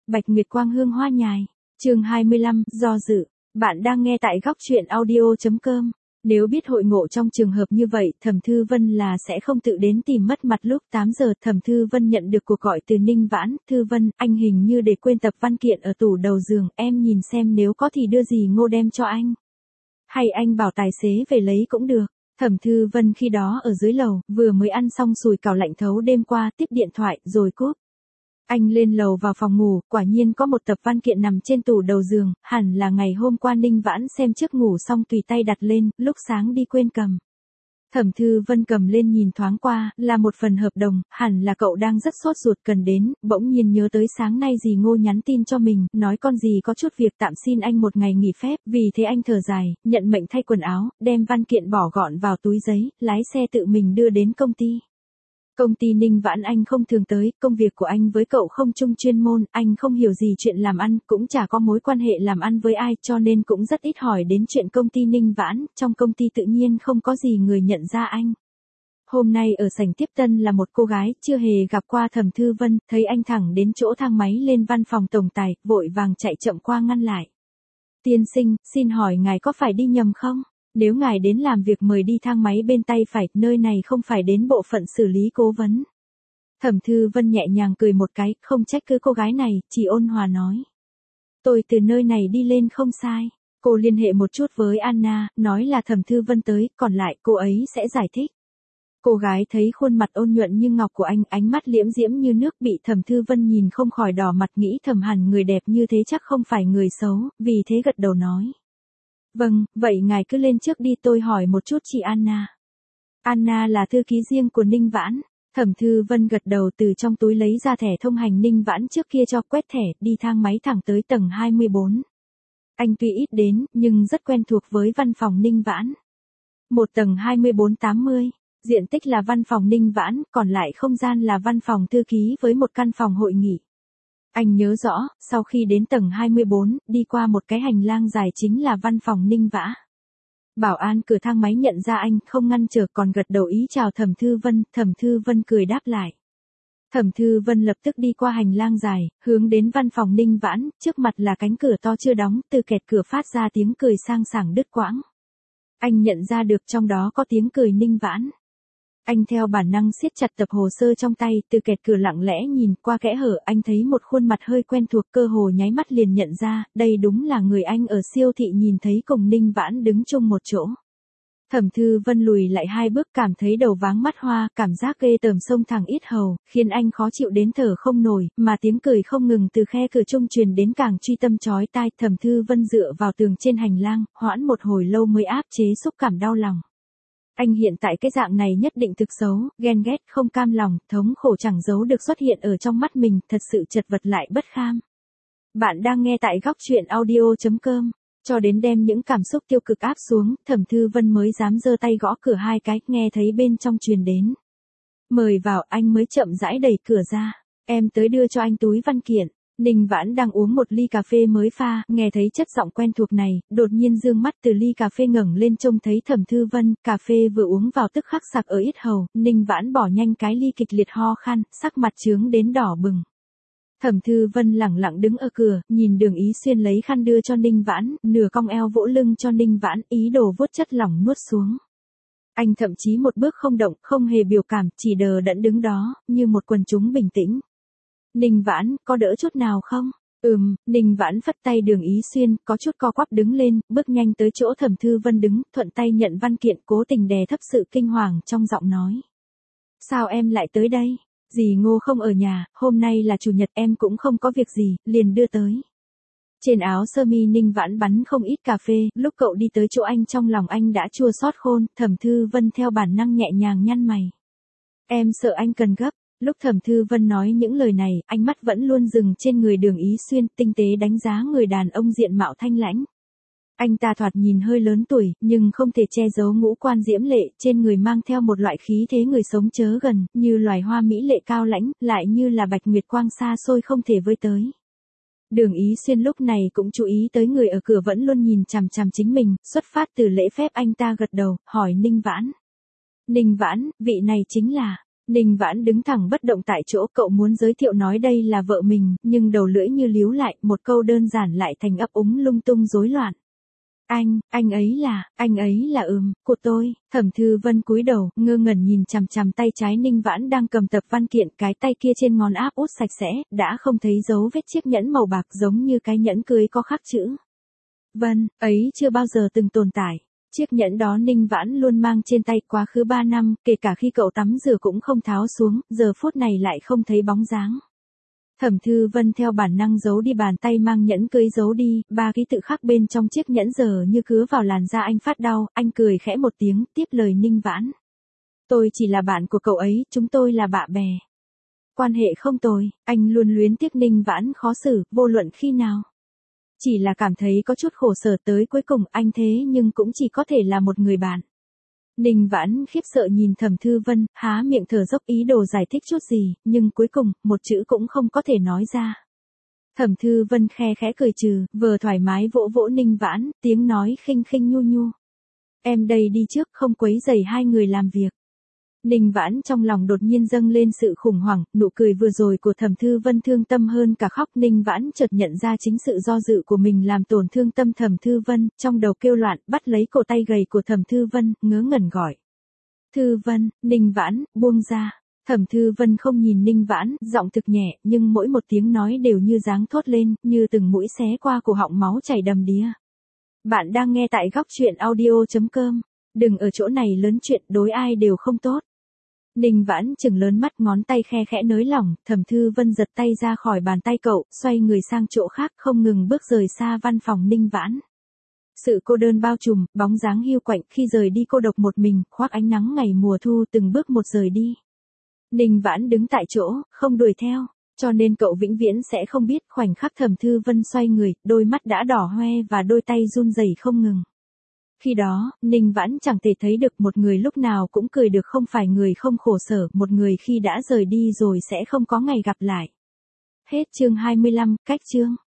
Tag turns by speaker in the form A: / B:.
A: Bạch Nguyệt Quang hương hoa nhài. Chương 25, do dự. Bạn đang nghe tại góc truyện audio.com. Nếu biết hội ngộ trong trường hợp như vậy, Thẩm Thư Vân là sẽ không tự đến tìm mất mặt. Lúc 8 giờ, Thẩm Thư Vân nhận được cuộc gọi từ Ninh Vãn. Thư Vân, anh hình như để quên tập văn kiện ở tủ đầu giường, em nhìn xem nếu có thì đưa gì Ngô đem cho anh. Hay anh bảo tài xế về lấy cũng được. Thẩm Thư Vân khi đó ở dưới lầu, vừa mới ăn xong sùi cảo lạnh thấu đêm qua, tiếp điện thoại, rồi cúp. Anh lên lầu vào phòng ngủ, quả nhiên có một tập văn kiện nằm trên tủ đầu giường, hẳn là ngày hôm qua Ninh Vãn xem trước ngủ xong tùy tay đặt lên, lúc sáng đi quên cầm. Thẩm Thư Vân cầm lên nhìn thoáng qua, là một phần hợp đồng, hẳn là cậu đang rất sốt ruột cần đến, bỗng nhiên nhớ tới sáng nay dì Ngô nhắn tin cho mình, nói con dì có chút việc tạm xin anh một ngày nghỉ phép, vì thế anh thở dài, nhận mệnh thay quần áo, đem văn kiện bỏ gọn vào túi giấy, lái xe tự mình đưa đến công ty. Công ty Ninh Vãn anh không thường tới, công việc của anh với cậu không chung chuyên môn, anh không hiểu gì chuyện làm ăn, cũng chả có mối quan hệ làm ăn với ai, cho nên cũng rất ít hỏi đến chuyện công ty Ninh Vãn, trong công ty tự nhiên không có gì người nhận ra anh. Hôm nay ở sảnh tiếp tân là một cô gái, chưa hề gặp qua Thẩm Thư Vân, thấy anh thẳng đến chỗ thang máy lên văn phòng tổng tài, vội vàng chạy chậm qua ngăn lại. Tiên sinh, xin hỏi ngài có phải đi nhầm không? Nếu ngài đến làm việc mời đi thang máy bên tay phải, nơi này không phải đến bộ phận xử lý cố vấn. Thẩm Thư Vân nhẹ nhàng cười một cái, không trách cứ cô gái này, chỉ ôn hòa nói. Tôi từ nơi này đi lên không sai. Cô liên hệ một chút với Anna, nói là Thẩm Thư Vân tới, còn lại cô ấy sẽ giải thích. Cô gái thấy khuôn mặt ôn nhuận như ngọc của anh, ánh mắt liễm diễm như nước, bị Thẩm Thư Vân nhìn không khỏi đỏ mặt, nghĩ thầm hẳn người đẹp như thế chắc không phải người xấu, vì thế gật đầu nói. Vâng, vậy ngài cứ lên trước đi, tôi hỏi một chút chị Anna. Anna là thư ký riêng của Ninh Vãn. Thẩm Thư Vân gật đầu, từ trong túi lấy ra thẻ thông hành Ninh Vãn trước kia cho, quét thẻ, đi thang máy thẳng tới tầng 24. Anh tuy ít đến, nhưng rất quen thuộc với văn phòng Ninh Vãn. Một tầng 24-80, diện tích là văn phòng Ninh Vãn, còn lại không gian là văn phòng thư ký với một căn phòng hội nghị. Anh nhớ rõ, sau khi đến tầng 24, đi qua một cái hành lang dài chính là văn phòng Ninh Vãn. Bảo an cửa thang máy nhận ra anh, không ngăn trở, còn gật đầu ý chào Thẩm Thư Vân, Thẩm Thư Vân cười đáp lại. Thẩm Thư Vân lập tức đi qua hành lang dài, hướng đến văn phòng Ninh Vãn, trước mặt là cánh cửa to chưa đóng, từ kẹt cửa phát ra tiếng cười sang sảng đứt quãng. Anh nhận ra được trong đó có tiếng cười Ninh Vãn. Anh theo bản năng siết chặt tập hồ sơ trong tay, từ kẹt cửa lặng lẽ nhìn qua kẽ hở, anh thấy một khuôn mặt hơi quen thuộc, cơ hồ nháy mắt liền nhận ra, đây đúng là người anh ở siêu thị nhìn thấy cùng Ninh Vãn đứng chung một chỗ. Thẩm Thư Vân lùi lại 2 bước, cảm thấy đầu váng mắt hoa, cảm giác ghê tởm xông thẳng yết hầu, khiến anh khó chịu đến thở không nổi, mà tiếng cười không ngừng từ khe cửa trung truyền đến càng truy tâm chói tai. Thẩm Thư Vân dựa vào tường trên hành lang, hoãn một hồi lâu mới áp chế xúc cảm đau lòng. Anh hiện tại cái dạng này nhất định thực xấu, ghen ghét, không cam lòng, thống khổ chẳng giấu được xuất hiện ở trong mắt mình, thật sự chật vật lại bất kham. Bạn đang nghe tại góc truyện audio.com. Cho đến đem những cảm xúc tiêu cực áp xuống, Thẩm Thư Vân mới dám giơ tay gõ cửa 2 cái, nghe thấy bên trong truyền đến. Mời vào, anh mới chậm rãi đẩy cửa ra. Em tới đưa cho anh túi văn kiện. Ninh Vãn đang uống một ly cà phê mới pha, nghe thấy chất giọng quen thuộc này, đột nhiên dương mắt từ ly cà phê ngẩng lên trông thấy Thẩm Thư Vân, cà phê vừa uống vào tức khắc sặc ở yết hầu, Ninh Vãn bỏ nhanh cái ly, kịch liệt ho khan, sắc mặt chướng đến đỏ bừng. Thẩm Thư Vân lẳng lặng đứng ở cửa, nhìn Đường Ý Xuyên lấy khăn đưa cho Ninh Vãn, nửa cong eo vỗ lưng cho Ninh Vãn, ý đồ vuốt chất lỏng nuốt xuống. Anh thậm chí một bước không động, không hề biểu cảm, chỉ đờ đẫn đứng đó, như một quần chúng bình tĩnh. Ninh Vãn, có đỡ chút nào không? Ninh Vãn phất tay Đường Ý Xuyên, có chút co quắp đứng lên, bước nhanh tới chỗ Thẩm Thư Vân đứng, thuận tay nhận văn kiện, cố tình đè thấp sự kinh hoàng trong giọng nói. Sao em lại tới đây? Dì Ngô không ở nhà, hôm nay là chủ nhật, em cũng không có việc gì, liền đưa tới. Trên áo sơ mi Ninh Vãn bắn không ít cà phê, lúc cậu đi tới chỗ anh trong lòng anh đã chua xót khôn, Thẩm Thư Vân theo bản năng nhẹ nhàng nhăn mày. Em sợ anh cần gấp. Lúc Thẩm Thư Vân nói những lời này, ánh mắt vẫn luôn dừng trên người Đường Ý Xuyên, tinh tế đánh giá người đàn ông diện mạo thanh lãnh. Anh ta thoạt nhìn hơi lớn tuổi, nhưng không thể che giấu ngũ quan diễm lệ, trên người mang theo một loại khí thế người sống chớ gần, như loài hoa mỹ lệ cao lãnh, lại như là bạch nguyệt quang xa xôi không thể với tới. Đường Ý Xuyên lúc này cũng chú ý tới người ở cửa vẫn luôn nhìn chằm chằm chính mình, xuất phát từ lễ phép anh ta gật đầu, hỏi Ninh Vãn. Ninh Vãn, vị này chính là... Ninh Vãn đứng thẳng bất động tại chỗ, cậu muốn giới thiệu nói đây là vợ mình, nhưng đầu lưỡi như líu lại, một câu đơn giản lại thành ấp úng lung tung rối loạn. Anh ấy là của tôi. Thẩm Thư Vân cúi đầu, ngơ ngẩn nhìn chằm chằm tay trái Ninh Vãn đang cầm tập văn kiện, cái tay kia trên ngón áp út sạch sẽ, đã không thấy dấu vết chiếc nhẫn màu bạc giống như cái nhẫn cưới có khắc chữ Vân, ấy chưa bao giờ từng tồn tại. Chiếc nhẫn đó Ninh Vãn luôn mang trên tay quá khứ 3 năm, kể cả khi cậu tắm rửa cũng không tháo xuống, giờ phút này lại không thấy bóng dáng. Thẩm Thư Vân theo bản năng giấu đi bàn tay mang nhẫn cưới giấu đi, 3 ký tự khắc bên trong chiếc nhẫn giờ như cứa vào làn da anh phát đau, anh cười khẽ một tiếng, tiếp lời Ninh Vãn. Tôi chỉ là bạn của cậu ấy, chúng tôi là bạn bè. Quan hệ không tồi, anh luôn luyến tiếc Ninh Vãn khó xử, vô luận khi nào. Chỉ là cảm thấy có chút khổ sở tới cuối cùng anh thế nhưng cũng chỉ có thể là một người bạn. Ninh Vãn khiếp sợ nhìn Thẩm Thư Vân, há miệng thở dốc ý đồ giải thích chút gì, nhưng cuối cùng, một chữ cũng không có thể nói ra. Thẩm Thư Vân khe khẽ cười trừ, vừa thoải mái vỗ vỗ Ninh Vãn, tiếng nói khinh khinh nhu nhu. Em đây đi trước, không quấy rầy hai người làm việc. Ninh Vãn trong lòng đột nhiên dâng lên sự khủng hoảng, nụ cười vừa rồi của Thẩm Thư Vân thương tâm hơn cả khóc. Ninh Vãn chợt nhận ra chính sự do dự của mình làm tổn thương tâm Thẩm Thư Vân, trong đầu kêu loạn, bắt lấy cổ tay gầy của Thẩm Thư Vân, ngớ ngẩn gọi. Thư Vân, Ninh Vãn, buông ra. Thẩm Thư Vân không nhìn Ninh Vãn, giọng thực nhẹ, nhưng mỗi một tiếng nói đều như giáng thốt lên, như từng mũi xé qua cổ họng máu chảy đầm đìa. Bạn đang nghe tại góc truyện audio.com. Đừng ở chỗ này lớn chuyện, đối ai đều không tốt. Ninh Vãn chừng lớn mắt, ngón tay khe khẽ nới lỏng, Thẩm Thư Vân giật tay ra khỏi bàn tay cậu, xoay người sang chỗ khác, không ngừng bước rời xa văn phòng Ninh Vãn. Sự cô đơn bao trùm, bóng dáng hiu quạnh, khi rời đi cô độc một mình, khoác ánh nắng ngày mùa thu, từng bước một rời đi. Ninh Vãn đứng tại chỗ, không đuổi theo, cho nên cậu vĩnh viễn sẽ không biết khoảnh khắc Thẩm Thư Vân xoay người, đôi mắt đã đỏ hoe và đôi tay run rẩy không ngừng. Khi đó, Ninh Vãn chẳng thể thấy được một người lúc nào cũng cười được không phải người không khổ sở, một người khi đã rời đi rồi sẽ không có ngày gặp lại. Hết chương 25, cách chương.